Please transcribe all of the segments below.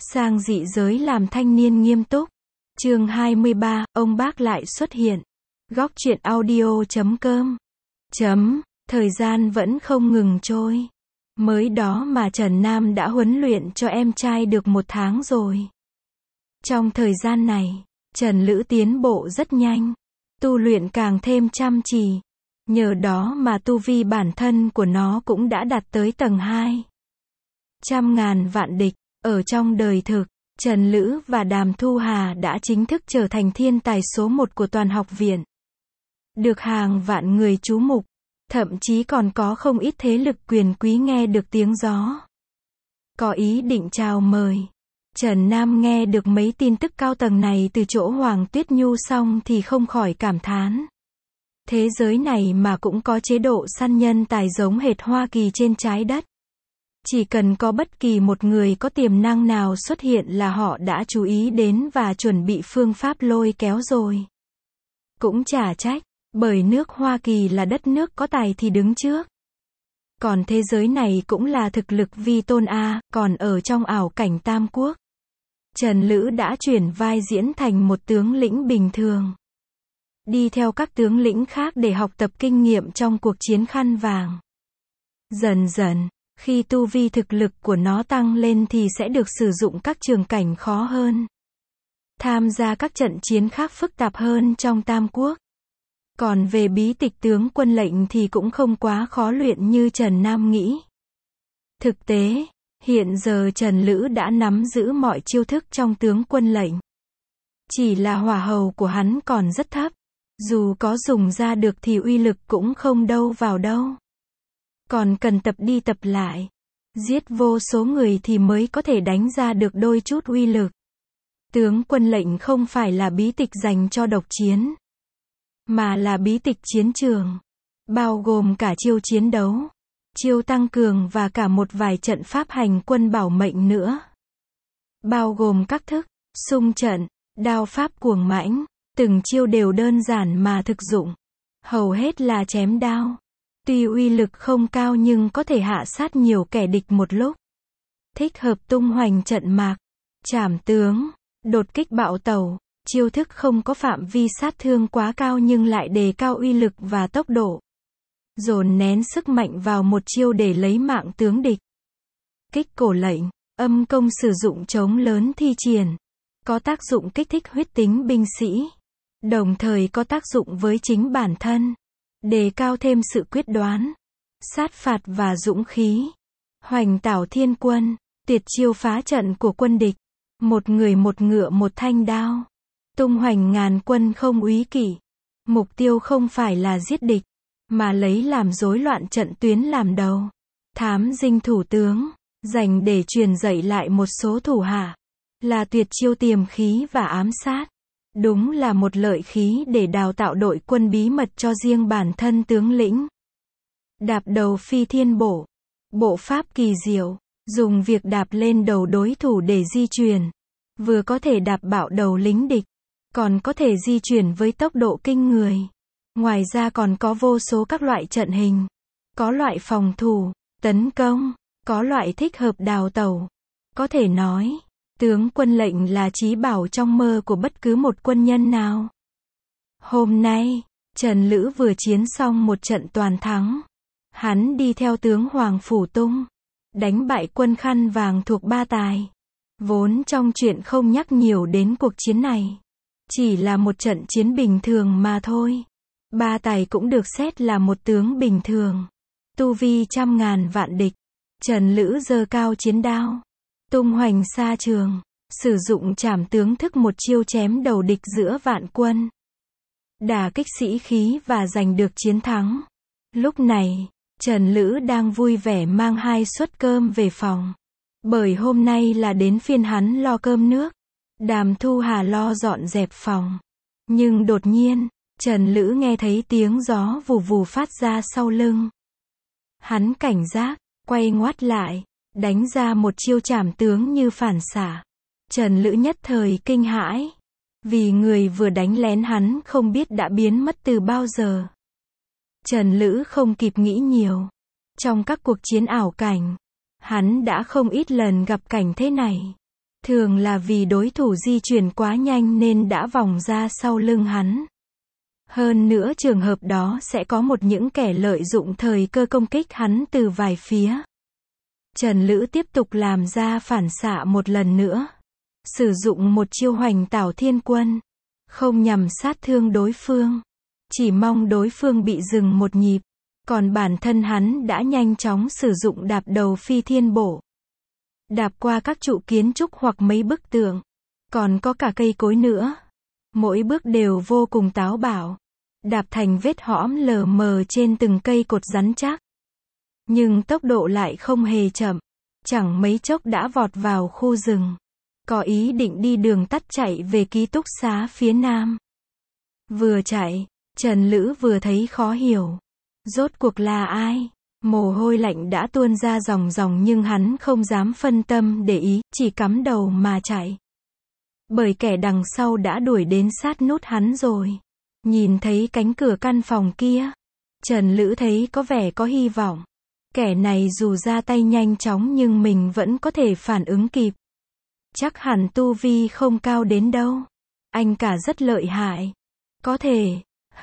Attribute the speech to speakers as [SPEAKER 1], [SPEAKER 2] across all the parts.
[SPEAKER 1] Sang dị giới làm thanh niên nghiêm túc. Chương 23, ông bác lại xuất hiện. Góc truyện audio.com. Thời gian vẫn không ngừng trôi. Mới đó mà Trần Nam đã huấn luyện cho em trai được 1 tháng rồi. Trong thời gian này, Trần Lữ tiến bộ rất nhanh. Tu luyện càng thêm chăm chỉ. Nhờ đó mà tu vi bản thân của nó cũng đã đạt tới tầng 2. Trăm ngàn vạn địch. Ở trong đời thực, Trần Lữ và Đàm Thu Hà đã chính thức trở thành thiên tài số 1 của toàn học viện. Được hàng vạn người chú mục, thậm chí còn có không ít thế lực quyền quý nghe được tiếng gió. Có ý định chào mời. Trần Nam nghe được mấy tin tức cao tầng này từ chỗ Hoàng Tuyết Nhu xong thì không khỏi cảm thán. Thế giới này mà cũng có chế độ săn nhân tài giống hệt Hoa Kỳ trên trái đất. Chỉ cần có bất kỳ một người có tiềm năng nào xuất hiện là họ đã chú ý đến và chuẩn bị phương pháp lôi kéo rồi. Cũng chả trách, bởi nước Hoa Kỳ là đất nước có tài thì đứng trước. Còn thế giới này cũng là thực lực vi tôn a, còn ở trong ảo cảnh Tam Quốc. Trần Lữ đã chuyển vai diễn thành một tướng lĩnh bình thường. Đi theo các tướng lĩnh khác để học tập kinh nghiệm trong cuộc chiến khăn vàng. Dần dần, khi tu vi thực lực của nó tăng lên thì sẽ được sử dụng các trường cảnh khó hơn. Tham gia các trận chiến khác phức tạp hơn trong Tam Quốc. Còn về bí tịch tướng quân lệnh thì cũng không quá khó luyện như Trần Nam nghĩ. Thực tế, hiện giờ Trần Lữ đã nắm giữ mọi chiêu thức trong tướng quân lệnh. Chỉ là hỏa hầu của hắn còn rất thấp. Dù có dùng ra được thì uy lực cũng không đâu vào đâu. Còn cần tập đi tập lại. Giết vô số người thì mới có thể đánh ra được đôi chút uy lực. Tướng quân lệnh không phải là bí tịch dành cho độc chiến. Mà là bí tịch chiến trường. Bao gồm cả chiêu chiến đấu. Chiêu tăng cường và cả một vài trận pháp hành quân bảo mệnh nữa. Bao gồm các thức, xung trận, đao pháp cuồng mãnh. Từng chiêu đều đơn giản mà thực dụng. Hầu hết là chém đao. Tuy uy lực không cao nhưng có thể hạ sát nhiều kẻ địch một lúc. Thích hợp tung hoành trận mạc, trảm tướng, đột kích bạo tẩu. Chiêu thức không có phạm vi sát thương quá cao nhưng lại đề cao uy lực và tốc độ. Dồn nén sức mạnh vào một chiêu để lấy mạng tướng địch. Kích cổ lệnh, âm công sử dụng chống lớn thi triển. Có tác dụng kích thích huyết tính binh sĩ. Đồng thời có tác dụng với chính bản thân. Đề cao thêm sự quyết đoán, sát phạt và dũng khí. Hoành tảo thiên quân, tuyệt chiêu phá trận của quân địch. Một người một ngựa một thanh đao. Tung hoành ngàn quân không úy kỵ. Mục tiêu không phải là giết địch, mà lấy làm rối loạn trận tuyến làm đầu. Thám dinh thủ tướng, dành để truyền dạy lại một số thủ hạ. Là tuyệt chiêu tiềm khí và ám sát. Đúng là một lợi khí để đào tạo đội quân bí mật cho riêng bản thân tướng lĩnh. Đạp đầu phi thiên bổ. Bộ pháp kỳ diệu, dùng việc đạp lên đầu đối thủ để di chuyển. Vừa có thể đạp bạo đầu lính địch, còn có thể di chuyển với tốc độ kinh người. Ngoài ra còn có vô số các loại trận hình. Có loại phòng thủ, tấn công, có loại thích hợp đào tẩu. Có thể nói, tướng quân lệnh là chí bảo trong mơ của bất cứ một quân nhân nào. Hôm nay, Trần Lữ vừa chiến xong một trận toàn thắng. Hắn đi theo tướng Hoàng Phủ Tung, đánh bại quân khăn vàng thuộc Ba Tài. Vốn trong chuyện không nhắc nhiều đến cuộc chiến này. Chỉ là một trận chiến bình thường mà thôi. Ba Tài cũng được xét là một tướng bình thường. Tu vi trăm ngàn vạn địch. Trần Lữ giơ cao chiến đao. Tung hoành xa trường. Sử dụng trảm tướng thức một chiêu chém đầu địch giữa vạn quân. Đả kích sĩ khí và giành được chiến thắng. Lúc này, Trần Lữ đang vui vẻ mang 2 suất cơm về phòng. Bởi hôm nay là đến phiên hắn lo cơm nước. Đàm Thu Hà lo dọn dẹp phòng. Nhưng đột nhiên, Trần Lữ nghe thấy tiếng gió vù vù phát ra sau lưng. Hắn cảnh giác, quay ngoắt lại, đánh ra một chiêu trảm tướng như phản xạ. Trần Lữ nhất thời kinh hãi. Vì người vừa đánh lén hắn không biết đã biến mất từ bao giờ. Trần Lữ không kịp nghĩ nhiều. Trong các cuộc chiến ảo cảnh, hắn đã không ít lần gặp cảnh thế này. Thường là vì đối thủ di chuyển quá nhanh nên đã vòng ra sau lưng hắn. Hơn nữa trường hợp đó sẽ có những kẻ lợi dụng thời cơ công kích hắn từ vài phía. Trần Lữ tiếp tục làm ra phản xạ một lần nữa. Sử dụng một chiêu Hoành Tảo Thiên Quân. Không nhằm sát thương đối phương. Chỉ mong đối phương bị dừng một nhịp. Còn bản thân hắn đã nhanh chóng sử dụng đạp đầu phi thiên bổ. Đạp qua các trụ kiến trúc hoặc mấy bức tường. Còn có cả cây cối nữa. Mỗi bước đều vô cùng táo bạo. Đạp thành vết hõm lờ mờ trên từng cây cột rắn chắc. Nhưng tốc độ lại không hề chậm. Chẳng mấy chốc đã vọt vào khu rừng. Có ý định đi đường tắt chạy về ký túc xá phía nam. Vừa chạy, Trần Lữ vừa thấy khó hiểu. Rốt cuộc là ai? Mồ hôi lạnh đã tuôn ra ròng ròng nhưng hắn không dám phân tâm để ý, chỉ cắm đầu mà chạy. Bởi kẻ đằng sau đã đuổi đến sát nút hắn rồi. Nhìn thấy cánh cửa căn phòng kia, Trần Lữ thấy có vẻ có hy vọng. Kẻ này dù ra tay nhanh chóng nhưng mình vẫn có thể phản ứng kịp. Chắc hẳn tu vi không cao đến đâu. Anh cả rất lợi hại. Có thể,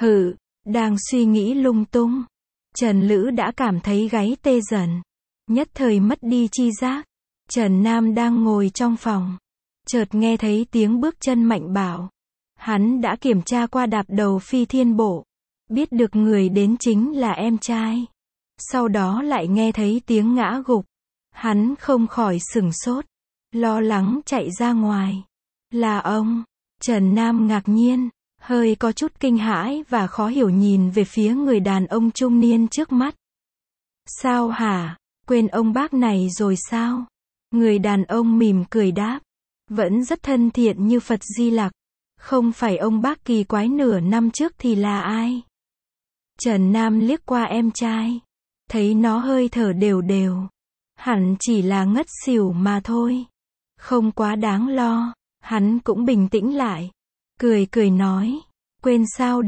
[SPEAKER 1] đang suy nghĩ lung tung. Trần Lữ đã cảm thấy gáy tê dần. Nhất thời mất đi chi giác. Trần Nam đang ngồi trong phòng. Chợt nghe thấy tiếng bước chân mạnh bạo. Hắn đã kiểm tra qua đạp đầu phi thiên bổ. Biết được người đến chính là em trai. Sau đó lại nghe thấy tiếng ngã gục. Hắn không khỏi sửng sốt. Lo lắng chạy ra ngoài. Là ông. Trần Nam ngạc nhiên. Hơi có chút kinh hãi và khó hiểu nhìn về phía người đàn ông trung niên trước mắt. Sao hả? Quên ông bác này rồi sao? Người đàn ông mỉm cười đáp. Vẫn rất thân thiện như Phật Di Lặc. Không phải ông bác kỳ quái nửa năm trước thì là ai? Trần Nam liếc qua em trai. Thấy nó hơi thở đều đều. Hẳn chỉ là ngất xỉu mà thôi. Không quá đáng lo. Hắn cũng bình tĩnh lại. Cười nói. Quên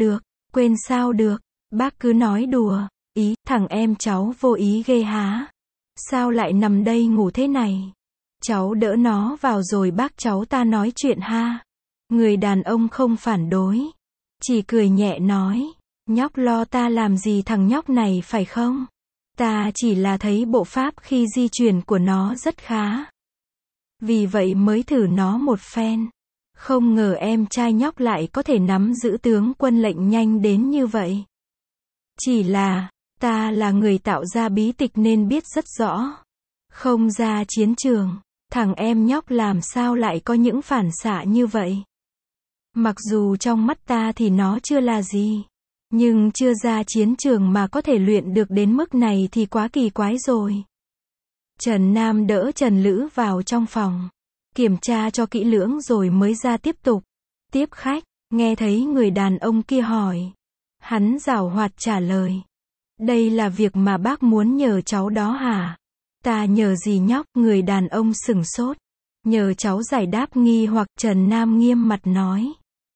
[SPEAKER 1] sao được. Bác cứ nói đùa. Ý, thằng em cháu vô ý ghê há. Sao lại nằm đây ngủ thế này? Cháu đỡ nó vào rồi bác cháu ta nói chuyện ha. Người đàn ông không phản đối. Chỉ cười nhẹ nói. Nhóc lo ta làm gì thằng nhóc này phải không? Ta chỉ là thấy bộ pháp khi di chuyển của nó rất khá. Vì vậy mới thử nó một phen. Không ngờ em trai nhóc lại có thể nắm giữ tướng quân lệnh nhanh đến như vậy. Chỉ là, ta là người tạo ra bí tịch nên biết rất rõ. Không ra chiến trường, thằng em nhóc làm sao lại có những phản xạ như vậy. Mặc dù trong mắt ta thì nó chưa là gì. Nhưng chưa ra chiến trường mà có thể luyện được đến mức này thì quá kỳ quái rồi. Trần Nam đỡ Trần Lữ vào trong phòng. Kiểm tra cho kỹ lưỡng rồi mới ra tiếp tục. Tiếp khách, nghe thấy người đàn ông kia hỏi. Hắn giảo hoạt trả lời. Đây là việc mà bác muốn nhờ cháu đó hả? Ta nhờ gì nhóc? Người đàn ông sửng sốt. Nhờ cháu giải đáp nghi hoặc. Trần Nam nghiêm mặt nói.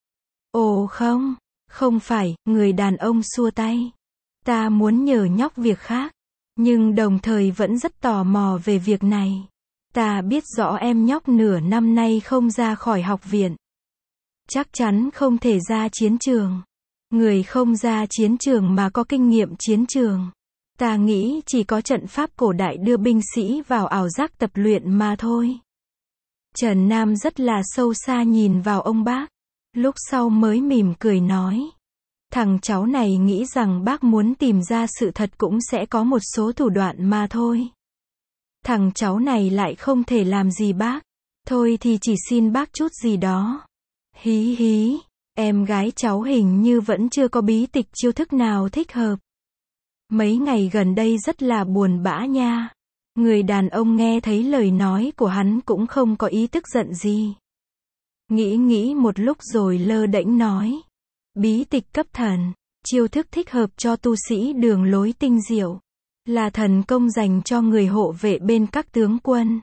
[SPEAKER 1] Ồ không phải, người đàn ông xua tay. Ta muốn nhờ nhóc việc khác. Nhưng đồng thời vẫn rất tò mò về việc này. Ta biết rõ em nhóc nửa năm nay không ra khỏi học viện. Chắc chắn không thể ra chiến trường. Người không ra chiến trường mà có kinh nghiệm chiến trường. Ta nghĩ chỉ có trận pháp cổ đại đưa binh sĩ vào ảo giác tập luyện mà thôi. Trần Nam rất là sâu xa nhìn vào ông bác. Lúc sau mới mỉm cười nói. Thằng cháu này nghĩ rằng bác muốn tìm ra sự thật cũng sẽ có một số thủ đoạn mà thôi. Thằng cháu này lại không thể làm gì bác. Thôi thì chỉ xin bác chút gì đó. Hí, em gái cháu hình như vẫn chưa có bí tịch chiêu thức nào thích hợp. Mấy ngày gần đây rất là buồn bã nha. Người đàn ông nghe thấy lời nói của hắn cũng không có ý tức giận gì. Nghĩ một lúc rồi lơ đễnh nói. Bí tịch cấp thần, chiêu thức thích hợp cho tu sĩ đường lối tinh diệu. Là thần công dành cho người hộ vệ bên các tướng quân.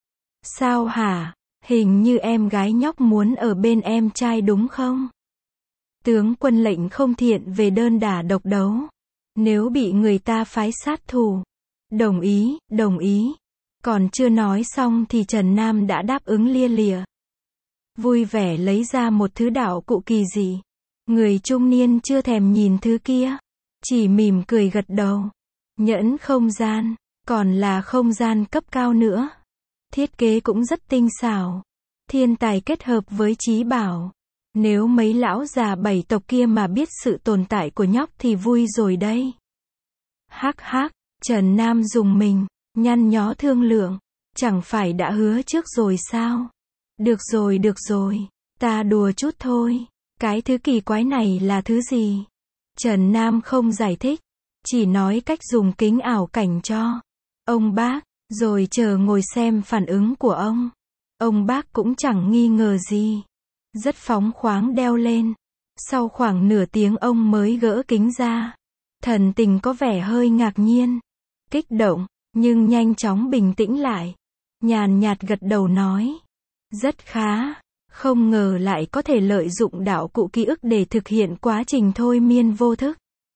[SPEAKER 1] Sao hả? Hình như em gái nhóc muốn ở bên em trai đúng không? Tướng quân lệnh không thiện về đơn đả độc đấu. Nếu bị người ta phái sát thủ. Đồng ý. Còn chưa nói xong thì Trần Nam đã đáp ứng lia lịa. Vui vẻ lấy ra một thứ đạo cụ kỳ dị. Người trung niên chưa thèm nhìn thứ kia. Chỉ mỉm cười gật đầu. Nhẫn không gian. Còn là không gian cấp cao nữa. Thiết kế cũng rất tinh xảo. Thiên tài kết hợp với trí bảo. Nếu mấy lão già bảy tộc kia mà biết sự tồn tại của nhóc thì vui rồi đây. Hắc hắc, Trần Nam dùng mình, nhăn nhó thương lượng. Chẳng phải đã hứa trước rồi sao? Được rồi, ta đùa chút thôi. Cái thứ kỳ quái này là thứ gì? Trần Nam không giải thích, chỉ nói cách dùng kính ảo cảnh cho ông bác, rồi chờ ngồi xem phản ứng của ông. Ông bác cũng chẳng nghi ngờ gì. Rất phóng khoáng đeo lên. Sau khoảng nửa tiếng ông mới gỡ kính ra. Thần tình có vẻ hơi ngạc nhiên, kích động, nhưng nhanh chóng bình tĩnh lại. Nhàn nhạt gật đầu nói. Rất khá. Không ngờ lại có thể lợi dụng đạo cụ ký ức để thực hiện quá trình thôi miên vô thức.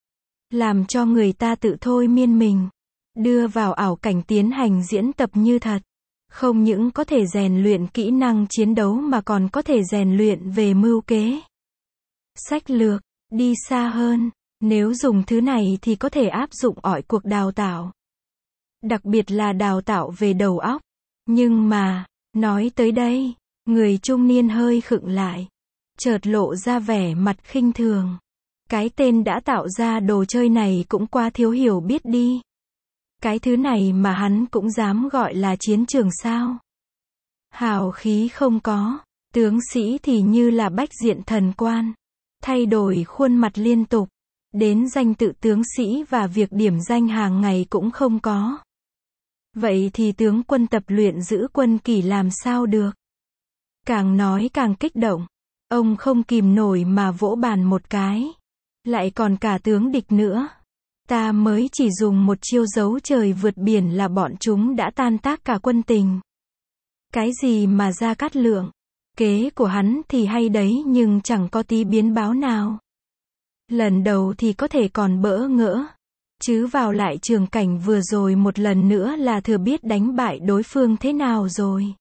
[SPEAKER 1] Làm cho người ta tự thôi miên mình. Đưa vào ảo cảnh tiến hành diễn tập như thật. Không những có thể rèn luyện kỹ năng chiến đấu mà còn có thể rèn luyện về mưu kế. Sách lược, đi xa hơn. Nếu dùng thứ này thì có thể áp dụng mọi cuộc đào tạo. Đặc biệt là đào tạo về đầu óc. Nhưng mà, nói tới đây, người trung niên hơi khựng lại. Chợt lộ ra vẻ mặt khinh thường. Cái tên đã tạo ra đồ chơi này cũng quá thiếu hiểu biết đi. Cái thứ này mà hắn cũng dám gọi là chiến trường sao? Hào khí không có, tướng sĩ thì như là bách diện thần quan. Thay đổi khuôn mặt liên tục. Đến danh tự tướng sĩ và việc điểm danh hàng ngày cũng không có. Vậy thì tướng quân tập luyện giữ quân kỷ làm sao được? Càng nói càng kích động. Ông không kìm nổi mà vỗ bàn một cái. Lại còn cả tướng địch nữa. Ta mới chỉ dùng một chiêu giấu trời vượt biển là bọn chúng đã tan tác cả quân tình. Cái gì mà Gia Cát Lượng? Kế của hắn thì hay đấy nhưng chẳng có tí biến báo nào. Lần đầu thì có thể còn bỡ ngỡ. Chứ vào lại trường cảnh vừa rồi một lần nữa là thừa biết đánh bại đối phương thế nào rồi.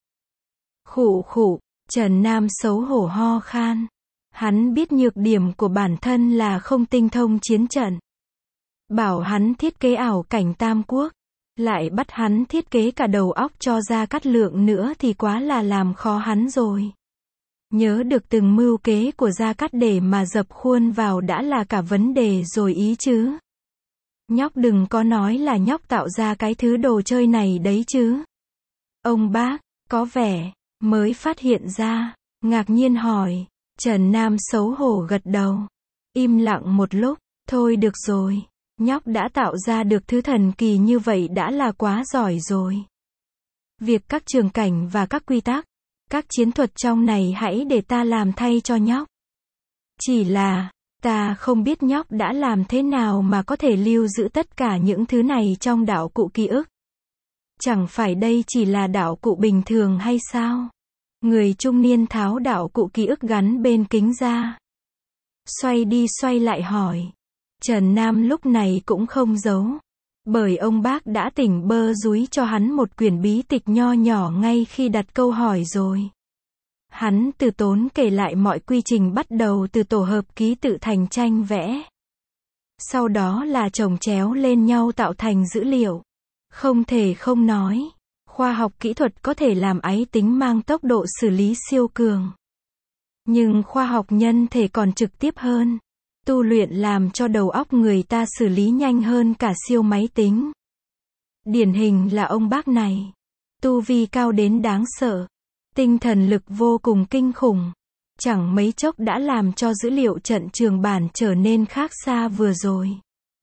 [SPEAKER 1] Khụ khụ, Trần Nam xấu hổ ho khan. Hắn biết nhược điểm của bản thân là không tinh thông chiến trận. Bảo hắn thiết kế ảo cảnh Tam Quốc. Lại bắt hắn thiết kế cả đầu óc cho Gia Cát Lượng nữa thì quá là làm khó hắn rồi. Nhớ được từng mưu kế của Gia Cát để mà dập khuôn vào đã là cả vấn đề rồi ý chứ. Nhóc đừng có nói là nhóc tạo ra cái thứ đồ chơi này đấy chứ. Ông bác, có vẻ, mới phát hiện ra, ngạc nhiên hỏi. Trần Nam xấu hổ gật đầu. Im lặng một lúc, thôi được rồi. Nhóc đã tạo ra được thứ thần kỳ như vậy đã là quá giỏi rồi. Việc các trường cảnh và các quy tắc, các chiến thuật trong này hãy để ta làm thay cho nhóc. Chỉ là, ta không biết nhóc đã làm thế nào mà có thể lưu giữ tất cả những thứ này trong đạo cụ ký ức. Chẳng phải đây chỉ là đạo cụ bình thường hay sao? Người trung niên tháo đạo cụ ký ức gắn bên kính ra. Xoay đi xoay lại hỏi. Trần Nam lúc này cũng không giấu. Bởi ông bác đã tỉnh bơ rúi cho hắn một quyển bí tịch nho nhỏ ngay khi đặt câu hỏi rồi. Hắn từ tốn kể lại mọi quy trình bắt đầu từ tổ hợp ký tự thành tranh vẽ. Sau đó là chồng chéo lên nhau tạo thành dữ liệu. Không thể không nói, khoa học kỹ thuật có thể làm ái tính mang tốc độ xử lý siêu cường. Nhưng khoa học nhân thể còn trực tiếp hơn. Tu luyện làm cho đầu óc người ta xử lý nhanh hơn cả siêu máy tính. Điển hình là ông bác này. Tu vi cao đến đáng sợ. Tinh thần lực vô cùng kinh khủng. Chẳng mấy chốc đã làm cho dữ liệu trận trường bản trở nên khác xa vừa rồi.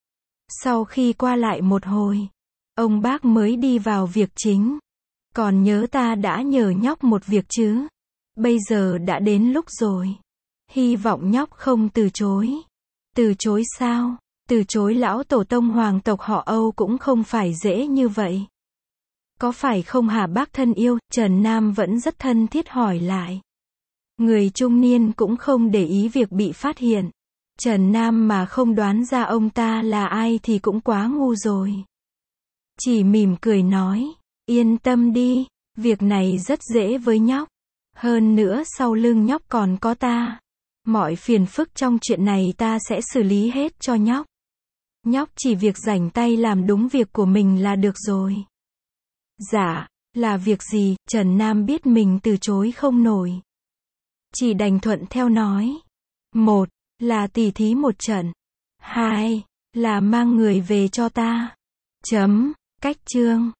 [SPEAKER 1] Sau khi qua lại một hồi, ông bác mới đi vào việc chính. Còn nhớ ta đã nhờ nhóc một việc chứ? Bây giờ đã đến lúc rồi. Hy vọng nhóc không từ chối. Từ chối sao? Từ chối lão tổ tông hoàng tộc họ Âu cũng không phải dễ như vậy. Có phải không hả bác thân yêu? Trần Nam vẫn rất thân thiết hỏi lại. Người trung niên cũng không để ý việc bị phát hiện. Trần Nam mà không đoán ra ông ta là ai thì cũng quá ngu rồi. Chỉ mỉm cười nói. Yên tâm đi, việc này rất dễ với nhóc. Hơn nữa sau lưng nhóc còn có ta. Mọi phiền phức trong chuyện này ta sẽ xử lý hết cho nhóc. Nhóc chỉ việc rảnh tay làm đúng việc của mình là được rồi. Dạ, là việc gì? Trần Nam biết mình từ chối không nổi. Chỉ đành thuận theo nói. 1. Là tỉ thí một trận. 2. Là mang người về cho ta. Cách chương.